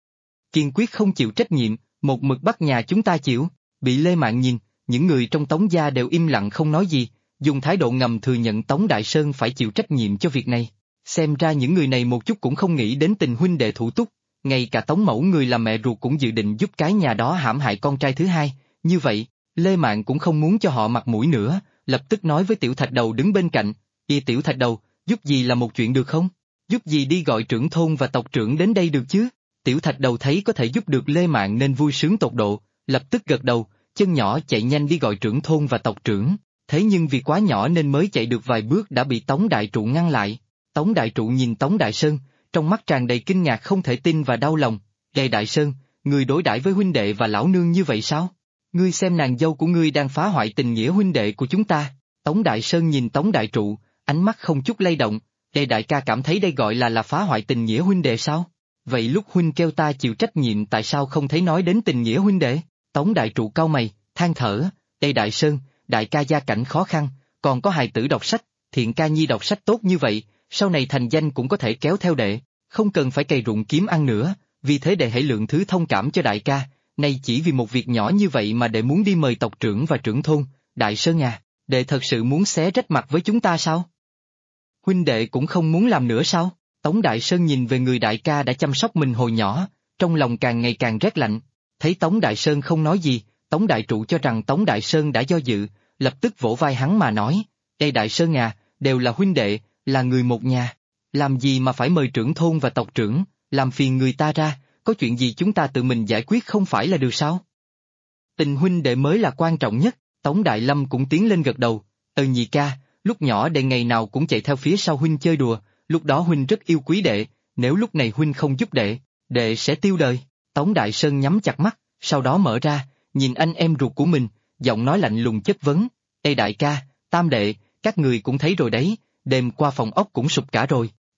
Speaker 2: Kiên quyết không chịu trách nhiệm, một mực bắt nhà chúng ta chịu, bị Lê Mạn nhìn, những người trong Tống gia đều im lặng không nói gì, dùng thái độ ngầm thừa nhận Tống Đại Sơn phải chịu trách nhiệm cho việc này. Xem ra những người này một chút cũng không nghĩ đến tình huynh đệ thủ túc, ngay cả Tống Mẫu người làm mẹ ruột cũng dự định giúp cái nhà đó hãm hại con trai thứ hai, như vậy, Lê Mạn cũng không muốn cho họ mặt mũi nữa, lập tức nói với Tiểu Thạch Đầu đứng bên cạnh, Tiểu Thạch Đầu, giúp gì là một chuyện được không? Giúp gì đi gọi trưởng thôn và tộc trưởng đến đây được chứ? Tiểu Thạch Đầu thấy có thể giúp được Lê Mạn nên vui sướng tột độ, lập tức gật đầu, chân nhỏ chạy nhanh đi gọi trưởng thôn và tộc trưởng, thế nhưng vì quá nhỏ nên mới chạy được vài bước đã bị Tống Đại Trụ ngăn lại. Tống Đại Trụ nhìn Tống Đại Sơn, trong mắt tràn đầy kinh ngạc không thể tin và đau lòng, Đại Sơn, ngươi đối đãi với huynh đệ và lão nương như vậy sao? Ngươi xem nàng dâu của ngươi đang phá hoại tình nghĩa huynh đệ của chúng ta. Tống Đại Sơn nhìn Tống Đại Trụ, ánh mắt không chút lay động, đại ca cảm thấy đây gọi là phá hoại tình nghĩa huynh đệ sao? Vậy lúc huynh kêu ta chịu trách nhiệm tại sao không thấy nói đến tình nghĩa huynh đệ? Tống Đại Trụ cau mày, than thở, Đại Sơn, đại ca gia cảnh khó khăn, còn có hài tử đọc sách, Thiện Ca Nhi đọc sách tốt như vậy, sau này thành danh cũng có thể kéo theo đệ, không cần phải cày ruộng kiếm ăn nữa, vì thế đệ hãy lượng thứ thông cảm cho đại ca, nay chỉ vì một việc nhỏ như vậy mà đệ muốn đi mời tộc trưởng và trưởng thôn, Đại Sơn à, đệ thật sự muốn xé rách mặt với chúng ta sao? Huynh đệ cũng không muốn làm nữa sao? Tống Đại Sơn nhìn về người đại ca đã chăm sóc mình hồi nhỏ, trong lòng càng ngày càng rét lạnh, thấy Tống Đại Sơn không nói gì, Tống Đại Trụ cho rằng Tống Đại Sơn đã do dự, lập tức vỗ vai hắn mà nói, Đại Sơn à, đều là huynh đệ, là người một nhà, làm gì mà phải mời trưởng thôn và tộc trưởng, làm phiền người ta ra, có chuyện gì chúng ta tự mình giải quyết không phải là được sao? Tình huynh đệ mới là quan trọng nhất, Tống Đại Lâm cũng tiến lên gật đầu, nhị ca, lúc nhỏ đệ ngày nào cũng chạy theo phía sau huynh chơi đùa, lúc đó huynh rất yêu quý đệ, nếu lúc này huynh không giúp đệ, đệ sẽ tiêu đời. Tống Đại Sơn nhắm chặt mắt, sau đó mở ra, nhìn anh em ruột của mình, giọng nói lạnh lùng chất vấn, đại ca, tam đệ, các người cũng thấy rồi đấy, đêm qua phòng ốc cũng sụp cả rồi,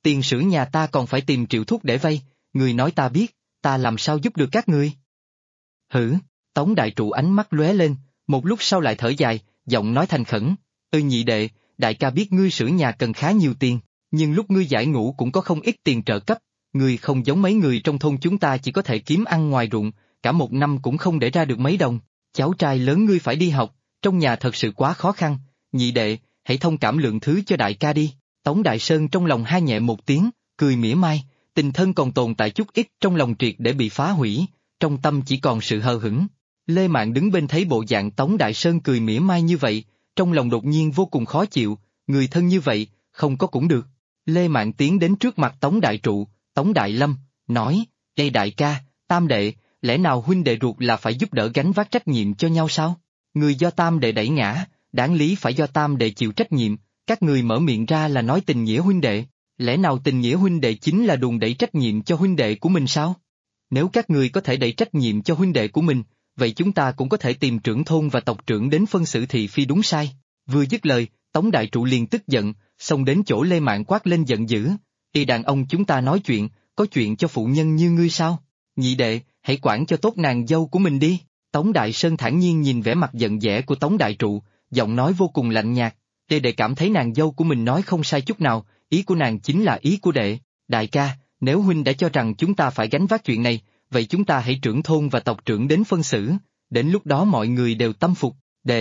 Speaker 2: tiền sử nhà ta còn phải tìm Triệu Thúc để vay, người nói ta biết, ta làm sao giúp được các ngươi? Hử, Tống đại trụ ánh mắt lóe lên, một lúc sau lại thở dài, giọng nói thành khẩn, nhị đệ, đại ca biết ngươi sửa nhà cần khá nhiều tiền, nhưng lúc ngươi giải ngũ cũng có không ít tiền trợ cấp, ngươi không giống mấy người trong thôn chúng ta chỉ có thể kiếm ăn ngoài ruộng, cả một năm cũng không để ra được mấy đồng, cháu trai lớn ngươi phải đi học, trong nhà thật sự quá khó khăn, nhị đệ, hãy thông cảm lượng thứ cho đại ca đi. Tống Đại Sơn trong lòng ha nhẹ một tiếng, cười mỉa mai, tình thân còn tồn tại chút ít trong lòng triệt để bị phá hủy, trong tâm chỉ còn sự hờ hững. Lê Mạn đứng bên thấy bộ dạng Tống Đại Sơn cười mỉa mai như vậy, trong lòng đột nhiên vô cùng khó chịu, người thân như vậy, không có cũng được. Lê Mạn tiến đến trước mặt Tống Đại Trụ, Tống Đại Lâm, nói, Ê đại ca, tam đệ, lẽ nào huynh đệ ruột là phải giúp đỡ gánh vác trách nhiệm cho nhau sao? Người do tam đệ đẩy ngã, đáng lý phải do tam đệ chịu trách nhiệm, các người mở miệng ra là nói tình nghĩa huynh đệ, lẽ nào tình nghĩa huynh đệ chính là đùn đẩy trách nhiệm cho huynh đệ của mình sao? Nếu các người có thể đẩy trách nhiệm cho huynh đệ của mình, vậy chúng ta cũng có thể tìm trưởng thôn và tộc trưởng đến phân xử thị phi đúng sai. Vừa dứt lời, Tống Đại Trụ liền tức giận, xông đến chỗ Lê Mạn quát lên giận dữ, y đàn ông chúng ta nói chuyện, có chuyện cho phụ nhân như ngươi sao? Nhị đệ, hãy quản cho tốt nàng dâu của mình đi. Tống Đại Sơn thản nhiên nhìn vẻ mặt giận dữ của Tống Đại Trụ, giọng nói vô cùng lạnh nhạt, đệ cảm thấy nàng dâu của mình nói không sai chút nào, ý của nàng chính là ý của đệ. Đại ca, nếu huynh đã cho rằng chúng ta phải gánh vác chuyện này, vậy chúng ta hãy trưởng thôn và tộc trưởng đến phân xử, đến lúc đó mọi người đều tâm phục.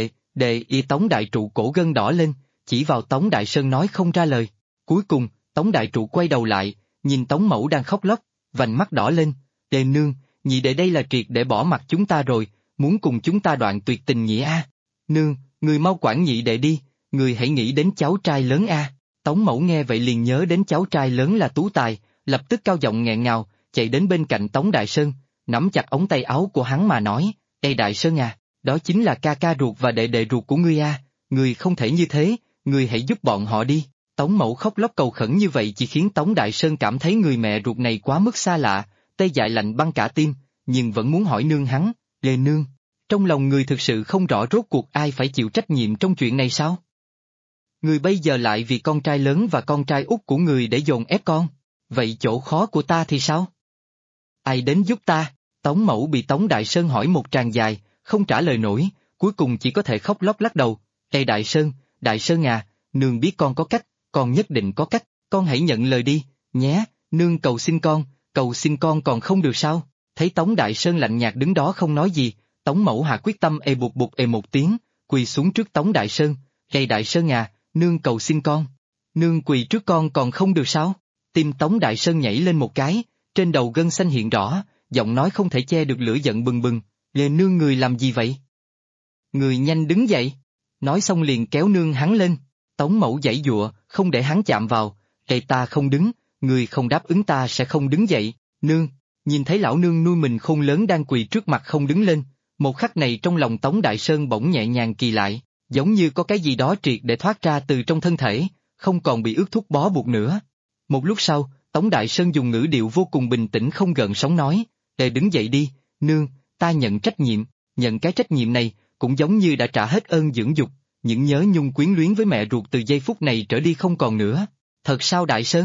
Speaker 2: Y Tống Đại Trụ cổ gân đỏ lên, chỉ vào Tống Đại Sơn nói không ra lời. Cuối cùng, Tống Đại Trụ quay đầu lại, nhìn Tống Mẫu đang khóc lóc, vành mắt đỏ lên, Đệ nương, nhị đệ đây là triệt để bỏ mặt chúng ta rồi, muốn cùng chúng ta đoạn tuyệt tình nghĩa a. Nương, người mau quản nhị đệ đi, người hãy nghĩ đến cháu trai lớn a. Tống Mẫu nghe vậy liền nhớ đến cháu trai lớn là Tú Tài, lập tức cao giọng nghẹn ngào, chạy đến bên cạnh Tống Đại Sơn, nắm chặt ống tay áo của hắn mà nói, Ê Đại Sơn à, đó chính là ca ca ruột và đệ đệ ruột của ngươi a, ngươi không thể như thế, ngươi hãy giúp bọn họ đi. Tống Mẫu khóc lóc cầu khẩn như vậy chỉ khiến Tống Đại Sơn cảm thấy người mẹ ruột này quá mức xa lạ, tê dại lạnh băng cả tim, nhưng vẫn muốn hỏi nương hắn, Lê nương, trong lòng người thực sự không rõ rốt cuộc ai phải chịu trách nhiệm trong chuyện này sao? Người bây giờ lại vì con trai lớn và con trai út của người để dồn ép con, vậy chỗ khó của ta thì sao? Ai đến giúp ta? Tống Mẫu bị Tống Đại Sơn hỏi một tràng dài, không trả lời nổi, cuối cùng chỉ có thể khóc lóc lắc đầu, Ê Đại Sơn à, nương biết con có cách, con nhất định có cách, con hãy nhận lời đi, nhé, nương cầu xin con còn không được sao? Thấy Tống Đại Sơn lạnh nhạt đứng đó không nói gì, Tống Mẫu hạ quyết tâm bụt bụt một tiếng, quỳ xuống trước Tống Đại Sơn, Ê Đại Sơn à, nương cầu xin con, nương quỳ trước con còn không được sao? Tim Tống Đại Sơn nhảy lên một cái, trên đầu gân xanh hiện rõ, giọng nói không thể che được lửa giận bừng bừng, Lê nương người làm gì vậy? Người nhanh đứng dậy, nói xong liền kéo nương hắn lên, Tống Mẫu giãy giụa, không để hắn chạm vào, Ê ta không đứng, người không đáp ứng ta sẽ không đứng dậy, nương, nhìn thấy lão nương nuôi mình khôn lớn đang quỳ trước mặt không đứng lên, một khắc này trong lòng Tống Đại Sơn bỗng nhẹ nhàng kỳ lại, giống như có cái gì đó triệt để thoát ra từ trong thân thể, không còn bị ước thúc bó buộc nữa. Một lúc sau, Tống Đại Sơn dùng ngữ điệu vô cùng bình tĩnh không gợn sóng nói, Ê đứng dậy đi, nương, ta nhận trách nhiệm, nhận cái trách nhiệm này, cũng giống như đã trả hết ơn dưỡng dục, những nhớ nhung quyến luyến với mẹ ruột từ giây phút này trở đi không còn nữa. Thật sao Đại Sơn?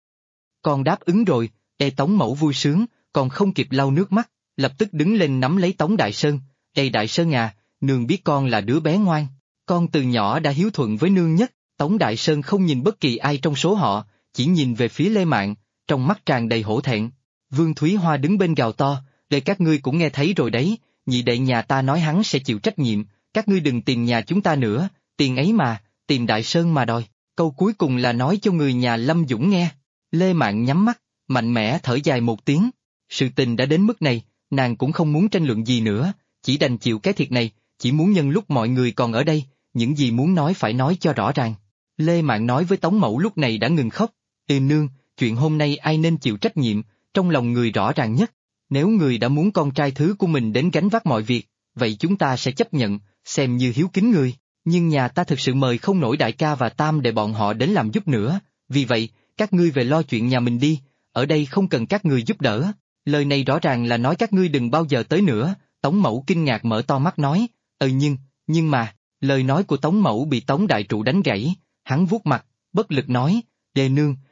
Speaker 2: Con đáp ứng rồi, Ê Tống Mẫu vui sướng, còn không kịp lau nước mắt, lập tức đứng lên nắm lấy Tống Đại Sơn, Ê Đại Sơn à, nương biết con là đứa bé ngoan, con từ nhỏ đã hiếu thuận với nương nhất. Tống Đại Sơn không nhìn bất kỳ ai trong số họ, chỉ nhìn về phía Lê Mạn, trong mắt tràn đầy hổ thẹn. Vương Thúy Hoa đứng bên gào to, để các ngươi cũng nghe thấy rồi đấy, nhị đệ nhà ta nói hắn sẽ chịu trách nhiệm, các ngươi đừng tìm nhà chúng ta nữa, tiền ấy mà, tìm Đại Sơn mà đòi, câu cuối cùng là nói cho người nhà Lâm Dũng nghe. Lê Mạn nhắm mắt, mạnh mẽ thở dài một tiếng, sự tình đã đến mức này, nàng cũng không muốn tranh luận gì nữa, chỉ đành chịu cái thiệt này, chỉ muốn nhân lúc mọi người còn ở đây, những gì muốn nói phải nói cho rõ ràng. Lê Mạn nói với Tống Mẫu lúc này đã ngừng khóc, nương, chuyện hôm nay ai nên chịu trách nhiệm, trong lòng người rõ ràng nhất, nếu người đã muốn con trai thứ của mình đến gánh vác mọi việc, vậy chúng ta sẽ chấp nhận, xem như hiếu kính người, nhưng nhà ta thực sự mời không nổi đại ca và tam để bọn họ đến làm giúp nữa, vì vậy, các ngươi về lo chuyện nhà mình đi, ở đây không cần các ngươi giúp đỡ. Lời này rõ ràng là nói các ngươi đừng bao giờ tới nữa. Tống Mẫu kinh ngạc mở to mắt nói, nhưng mà, lời nói của Tống Mẫu bị Tống Đại Trụ đánh gãy, hắn vuốt mặt, bất lực nói, Lê nương,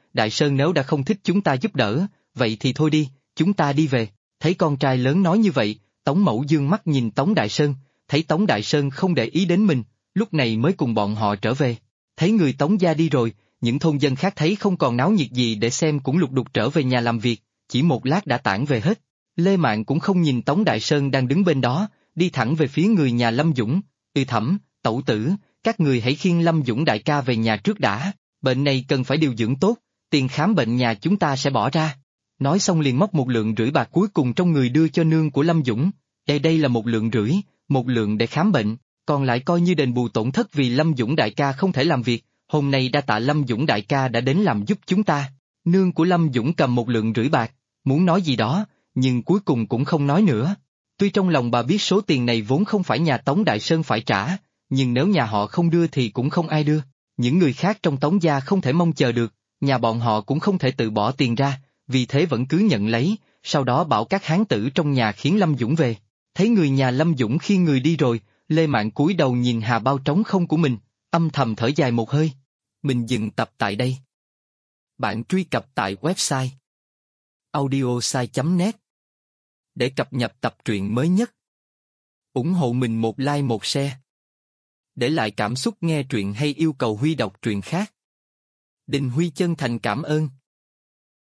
Speaker 2: Đại Sơn nếu đã không thích chúng ta giúp đỡ, vậy thì thôi đi, chúng ta đi về. Thấy con trai lớn nói như vậy, Tống Mẫu dương mắt nhìn Tống Đại Sơn, thấy Tống Đại Sơn không để ý đến mình, lúc này mới cùng bọn họ trở về. Thấy người Tống gia đi rồi, những thôn dân khác thấy không còn náo nhiệt gì để xem cũng lục đục trở về nhà làm việc, chỉ một lát đã tản về hết. Lê Mạn cũng không nhìn Tống Đại Sơn đang đứng bên đó, đi thẳng về phía người nhà Lâm Dũng. Thẩm, tẩu tử, các người hãy khiêng Lâm Dũng đại ca về nhà trước đã, bệnh này cần phải điều dưỡng tốt, tiền khám bệnh nhà chúng ta sẽ bỏ ra. Nói xong liền móc 1,5 lượng bạc cuối cùng trong người đưa cho nương của Lâm Dũng. Đây là 1,5 lượng, 1 lượng để khám bệnh, còn lại coi như đền bù tổn thất vì Lâm Dũng đại ca không thể làm việc, hôm nay đa tạ Lâm Dũng đại ca đã đến làm giúp chúng ta. Nương của Lâm Dũng cầm 1,5 lượng bạc, muốn nói gì đó, nhưng cuối cùng cũng không nói nữa. Tuy trong lòng bà biết số tiền này vốn không phải nhà Tống Đại Sơn phải trả, nhưng nếu nhà họ không đưa thì cũng không ai đưa. Những người khác trong Tống gia không thể mong chờ được, nhà bọn họ cũng không thể tự bỏ tiền ra, vì thế vẫn cứ nhận lấy, sau đó bảo các hán tử trong nhà khiến Lâm Dũng về. Thấy người nhà Lâm Dũng khi người đi rồi, Lê Mạn cúi đầu nhìn hà bao trống không của mình, âm thầm thở dài một hơi. Mình dừng tập tại đây. Bạn truy cập tại website audiosai.net để cập nhật tập truyện mới nhất. Ủng hộ mình một like một share. Để lại cảm xúc nghe truyện hay yêu cầu Huy đọc truyện khác. Đình Huy chân thành cảm ơn.